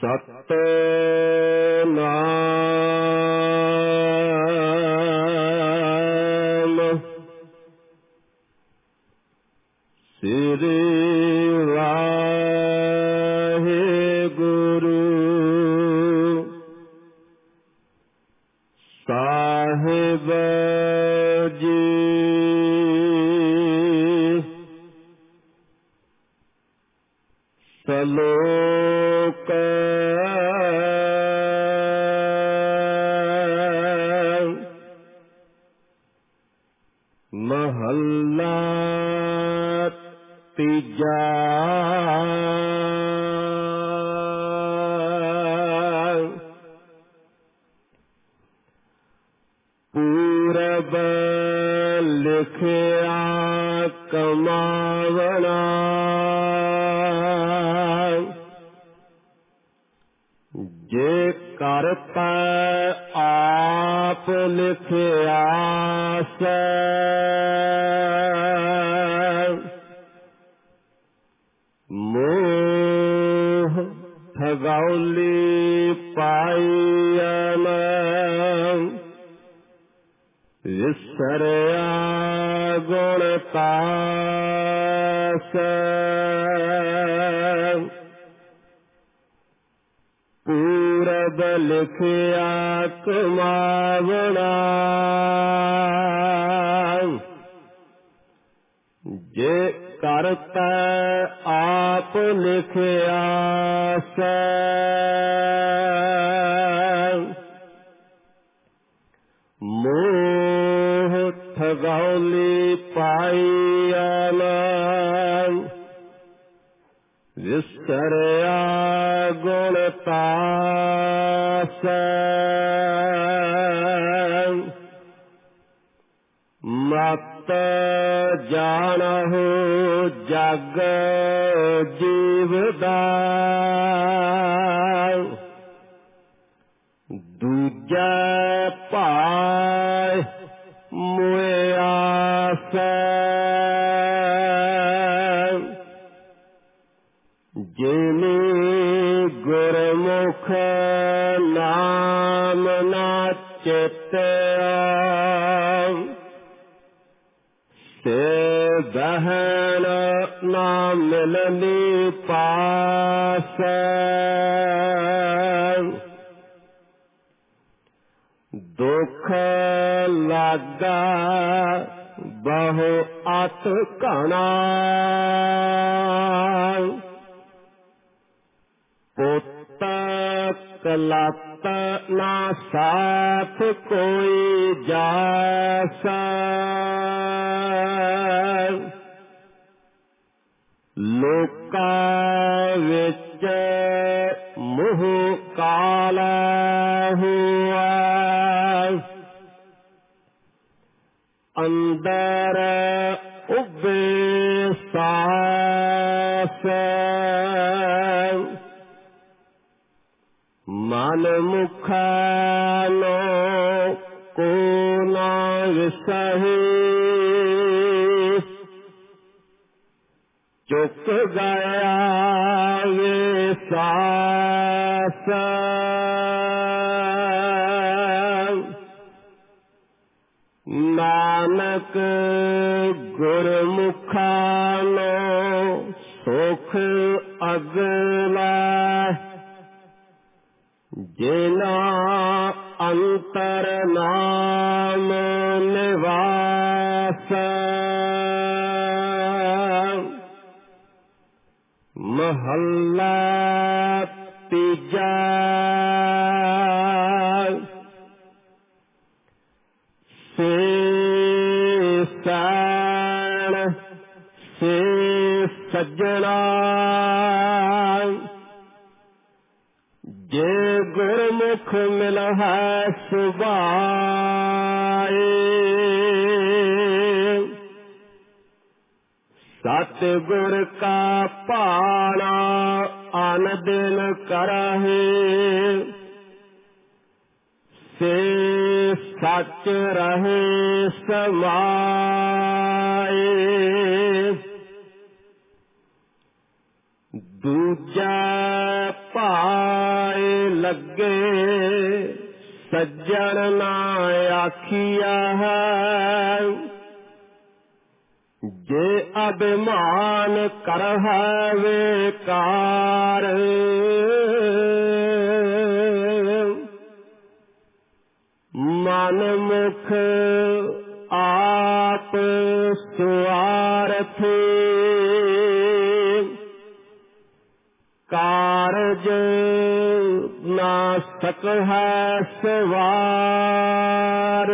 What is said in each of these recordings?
ਸਤਿਨਾਮ ਸ੍ਰੀ ਵਾਹਿਗੁਰੂ ਸਾਹਿਬ ਜੀ। ਸਲੋਕ ਮਹੱਲਾ ਤੀਜਾ। ਪੂਰਬ ਲਿਖਿਆ ਕਮਾਵਣਾ, ਜੇ ਕਰਤਾ ਆਪ ਲਿਖਿਆ ਸੈ। ਮੋਹ ਠਗੌਲੀ ਪਾਈਐਨ, ਵਿਸਰਿਆ ਗੁਣ ਤਾਸ। ਪੂਰਬ ਲਿਖਿਆ ਕਮਾਵਣਾ, ਜੇ ਕਰਤਾ ਆਪ ਲਿਖਿਆ ਸੈ। ਮੋਹ ਠਗੌਲੀ ਪਾਈਐਨ, ਵਿਸਰਿਆ ਗੁਣ ਤਾਸ। ਮਤ ਜਾਣਹੁ ਜਗ ਜੀਵਦਾ, ਦੂਜੈ ਭਾਇ ਮੁਇ ਆਸੈ। ਜਿਨੀ ਗੁਰਮੁਖ ਨਾਮ ਨਾ ਚੇਤਿਆ, ਤੇ ਬਹਿਣ ਨਾ ਮਿਲਨੀ ਪਾਸ। ਦੁਖ ਲਾਗਾ ਬਹੁ ਅਤ ਘਣਾ, ਪੁੱਤ ਕਲਤ ਨਾ ਸਾਥ ਕੋਈ ਜਾਸ। ਲੋਕਾਂ ਵਿੱਚ ਮੋਹ ਕਾਲਾ ਹੁਆ, ਅੰਦਰ ਉਭੇ ਸਾਸ। ਮਨ ਮੁਖਾਨੋ ਕੋ ਨਾ ਵਿਸਹੀ, ਚੁੱਕ ਗਿਆ ਵੇ ਸਾਸ। ਨਾਨਕ ਗੁਰਮੁਖਾਨੋ ਸੁਖ ਅਗਲਾ, ਜਿਨਾ ਅੰਤਰ ਨਾਮ ਨਿਵਾਸ। ਮਹੱਲਾ ਤੀਜਾ। ਸੇ ਸੈਣ ਸੇ ਸੱਜਣਾ, ਜੇ ਗੁਰਮੁਖ ਮਿਲਹਿ ਸੁਭਾਏ। ਸਤਿਗੁਰ ਕਾ ਭਾਣਾ ਅਨ ਦਿਨ ਕਰਹਿ, ਸੇ ਸੱਚ ਰਹੇ ਸਮਾਏ। ਦੂਜਾ ਭਾਗ ਲੱਗੇ ਸੱਜਣ ਨਾ ਆਖੀਆ ਹੈ। ਜੇ ਅਭਿਮਾਨ ਕਰਹਿ ਵੇਕਾਰ ਮਨ ਮੁਖ ਆਪ ਸੁਆਰਥੀ ਕਾਰਜ ਨਾ ਸਕਹਿ ਸਵਾਰ।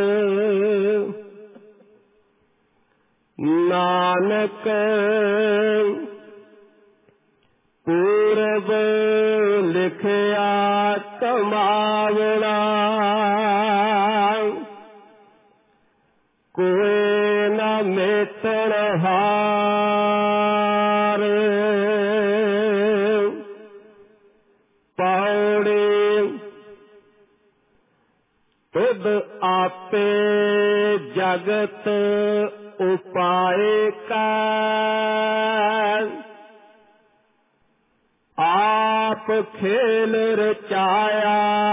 ਨਾਨਕ ਪੂਰਬ ਲਿਖਿਆ ਕਮਾਵਣਾ ਕੋਈ ਨਾ ਮੇਟਣ ਹਾਰ। ਪੌੜੀ ਤੁਧ ਆਪੇ ਜਗਤ ਉਪਾਏ ਕਾ ਆਪ ਖੇਲ ਰਚਾਇਆ।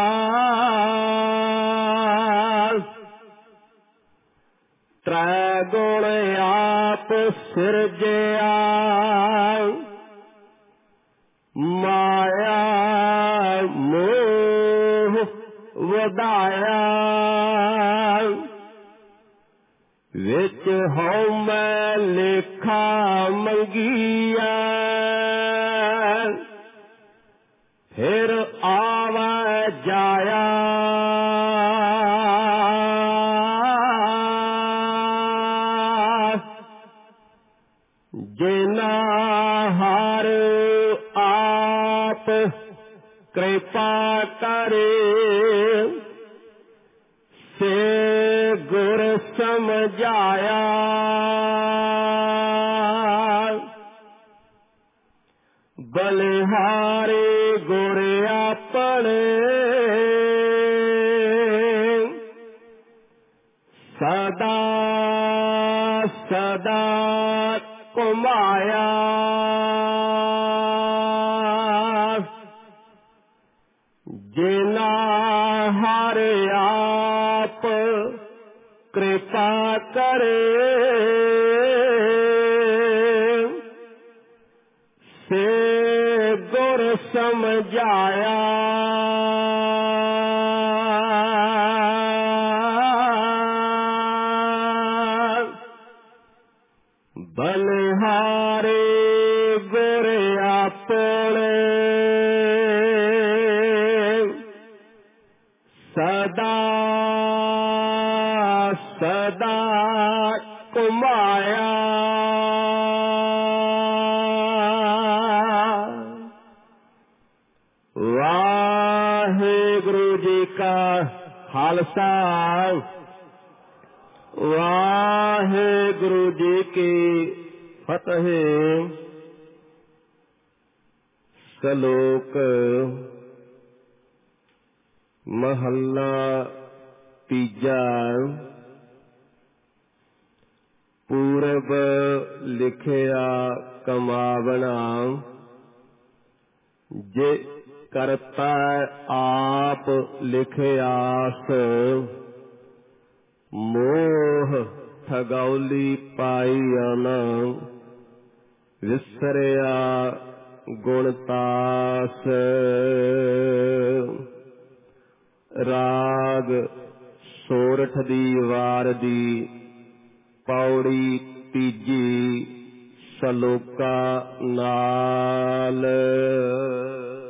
ਤ੍ਰੈ ਗੁਣ ਆਪ ਸਿਰਜਿਆ ਮਾਇਆ ਮੋਹ ਵਧਾਇਆ। ਵਿੱਚ ਹਉਮੈ ਲੇਖਾ ਮੰਗੀਆ ਫਿਰ ਆਵੈ ਜਾਇਆ। ਜਿਨਾ ਹਰਿ ਆਪ ਕਿਰਪਾ ਕਰੇ ਸੇ ਗੁਰ ਸਮਝਾਇਆ। ਬਲਿਹਾਰੀ ਗੁਰ ਆਪਣੇ ਸਦਾ ਸਦਾ ਘੁਮਾਇਆ। ਜਿਨਾ ਹਰਿ ਆਪ ਕਿਰਪਾ ਕਰੇ ਸੇ ਗੁਰ ਸਮਝਾਇਆ। ਬਲਿਹਾਰੀ ਗੁਰ ਆਪਣੇ ਸਦਾ ਸਦਾ ਘੁਮਾਇਆ। ਵਾਹਿਗੁਰੂ ਜੀ ਕਾ ਖਾਲਸਾ ਵਾਹਿਗੁਰੂ ਜੀ ਕੀ ਫਤਿਹ। ਸ਼ਲੋਕ ਮਹੱਲਾ ਤੀਜਾ। ਪੂਰਬ ਲਿਖਿਆ ਕਮਾਵਣਾ ਜੇ ਕਰਤਾ ਆਪ ਲਿਖਿਆਸ। ਮੋਹ ਠਗੌਲੀ ਪਾਈਅਨ ਵਿਸਰਿਆ ਗੁਣਤਾਸ। ਰਾਗ ਸੋਰਠ ਦੀ ਵਾਰ ਦੀ ਪੌੜੀ ਤੀਜੀ। ਸਲੋਕਾ ਨਾਲ।